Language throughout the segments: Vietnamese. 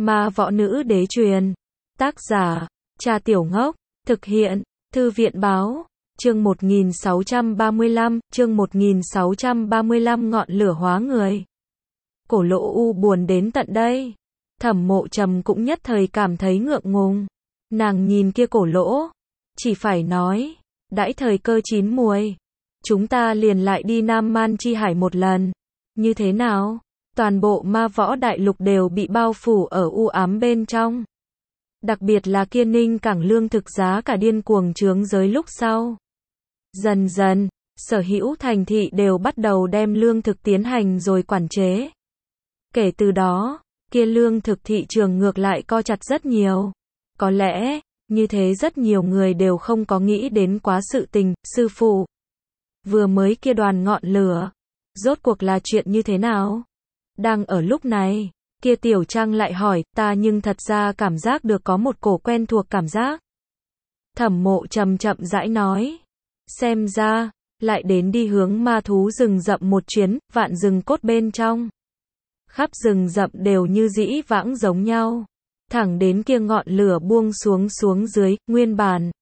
Ma võ nữ đế truyền. Tác giả, Cha Tiểu Ngốc. Thực hiện, Thư viện báo. Chương 1635, chương 1635 ngọn lửa hóa người. Cổ Lỗ U buồn đến tận đây. Thẩm Mộ Trầm cũng nhất thời cảm thấy ngượng ngùng. Nàng nhìn kia Cổ Lỗ, chỉ phải nói, đãi thời cơ chín muồi, chúng ta liền lại đi Nam Man Chi Hải một lần. Như thế nào? Toàn bộ ma võ đại lục đều bị bao phủ ở u ám bên trong. Đặc biệt là kia Ninh Cảng lương thực giá cả điên cuồng chướng giới lúc sau. Dần dần, sở hữu thành thị đều bắt đầu đem lương thực tiến hành rồi quản chế. Kể từ đó, kia lương thực thị trường ngược lại co chặt rất nhiều. Có lẽ, như thế rất nhiều người đều không có nghĩ đến quá sự tình. Sư phụ, vừa mới kia đoàn ngọn lửa, rốt cuộc là chuyện như thế nào? Đang ở lúc này, kia Tiểu Trang lại hỏi, ta nhưng thật ra cảm giác được có một cổ quen thuộc cảm giác. Thẩm Mộ Trầm chậm rãi nói, xem ra, lại đến đi hướng ma thú rừng rậm một chuyến, vạn rừng cốt bên trong. Khắp rừng rậm đều như dĩ vãng giống nhau. Thẳng đến kia ngọn lửa buông xuống dưới, nguyên bản.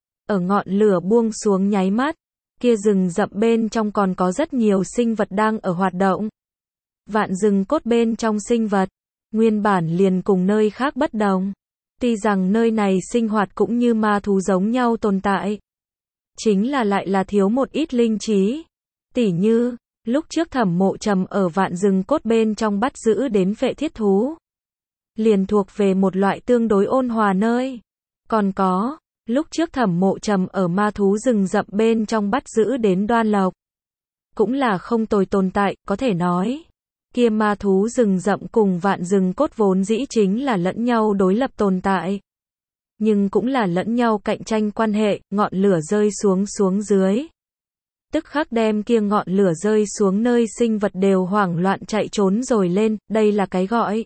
Ở ngọn lửa buông xuống nháy mắt, kia rừng rậm bên trong còn có rất nhiều sinh vật đang ở hoạt động. Vạn rừng cốt bên trong sinh vật, nguyên bản liền cùng nơi khác bất đồng. Tuy rằng nơi này sinh hoạt cũng như ma thú giống nhau tồn tại. Chính là lại là thiếu một ít linh trí. Tỉ như, lúc trước Thẩm Mộ Trầm ở vạn rừng cốt bên trong bắt giữ đến phệ thiết thú. Liền thuộc về một loại tương đối ôn hòa nơi. Còn có, lúc trước Thẩm Mộ Trầm ở ma thú rừng rậm bên trong bắt giữ đến đoan lộc. Cũng là không tồi tồn tại, có thể nói. Kia ma thú rừng rậm cùng vạn rừng cốt vốn dĩ chính là lẫn nhau đối lập tồn tại. Nhưng cũng là lẫn nhau cạnh tranh quan hệ, ngọn lửa rơi xuống dưới. Tức khắc đem kia ngọn lửa rơi xuống nơi sinh vật đều hoảng loạn chạy trốn rồi lên, đây là cái gọi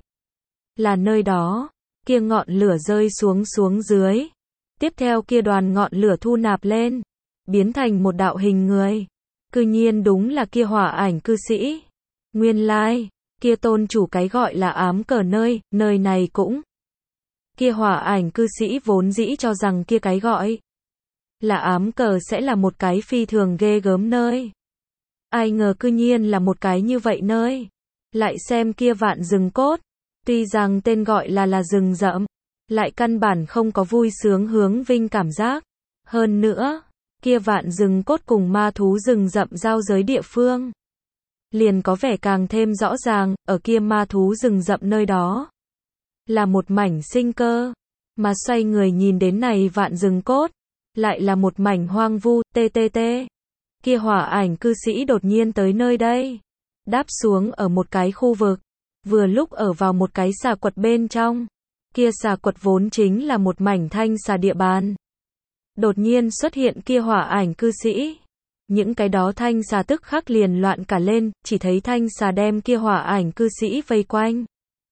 là nơi đó, kia ngọn lửa rơi xuống dưới. Tiếp theo kia đoàn ngọn lửa thu nạp lên, biến thành một đạo hình người. Cư nhiên đúng là kia hỏa ảnh cư sĩ. Nguyên lai, kia tôn chủ cái gọi là ám cờ nơi này cũng. Kia hỏa ảnh cư sĩ vốn dĩ cho rằng kia cái gọi là ám cờ sẽ là một cái phi thường ghê gớm nơi. Ai ngờ cư nhiên là một cái như vậy nơi. Lại xem kia vạn rừng cốt. Tuy rằng tên gọi là rừng rậm, lại căn bản không có vui sướng hướng vinh cảm giác. Hơn nữa, kia vạn rừng cốt cùng ma thú rừng rậm giao giới địa phương. Liền có vẻ càng thêm rõ ràng, ở kia ma thú rừng rậm nơi đó. Là một mảnh sinh cơ. Mà xoay người nhìn đến này vạn rừng cốt. Lại là một mảnh hoang vu, ttt. Kia hỏa ảnh cư sĩ đột nhiên tới nơi đây. Đáp xuống ở một cái khu vực. Vừa lúc ở vào một cái xà quật bên trong. Kia xà quật vốn chính là một mảnh thanh xà địa bàn. Đột nhiên xuất hiện kia hỏa ảnh cư sĩ. Những cái đó thanh xà tức khắc liền loạn cả lên, chỉ thấy thanh xà đem kia hỏa ảnh cư sĩ vây quanh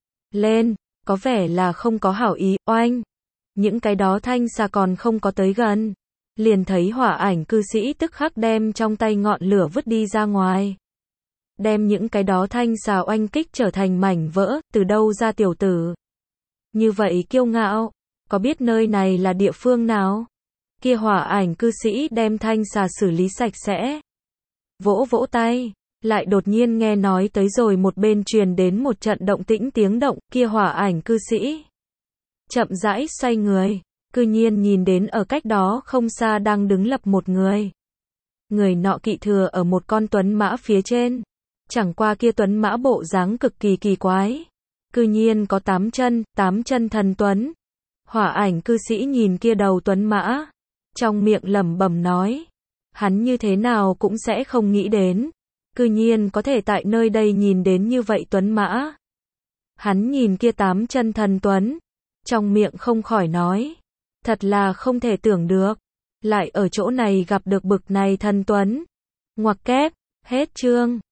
lên, có vẻ là không có hảo ý, oanh. Những cái đó thanh xà còn không có tới gần, liền thấy hỏa ảnh cư sĩ tức khắc đem trong tay ngọn lửa vứt đi ra ngoài. Đem những cái đó thanh xà oanh kích trở thành mảnh vỡ, từ đâu ra tiểu tử. Như vậy kiêu ngạo, có biết nơi này là địa phương nào? Kia hỏa ảnh cư sĩ đem thanh xà xử lý sạch sẽ. Vỗ vỗ tay, lại đột nhiên nghe nói tới rồi một bên truyền đến một trận động tĩnh tiếng động, kia hỏa ảnh cư sĩ. Chậm rãi xoay người, cư nhiên nhìn đến ở cách đó không xa đang đứng lập một người. Người nọ kỵ thừa ở một con tuấn mã phía trên. Chẳng qua kia tuấn mã bộ dáng cực kỳ kỳ quái. Cư nhiên có 8 chân thần tuấn. Hỏa ảnh cư sĩ nhìn kia đầu tuấn mã. Trong miệng lẩm bẩm nói. Hắn như thế nào cũng sẽ không nghĩ đến. Cư nhiên có thể tại nơi đây nhìn đến như vậy tuấn mã. Hắn nhìn kia 8 chân thần tuấn. Trong miệng không khỏi nói. Thật là không thể tưởng được. Lại ở chỗ này gặp được bực này thần tuấn. Ngoặc kép, hết chương.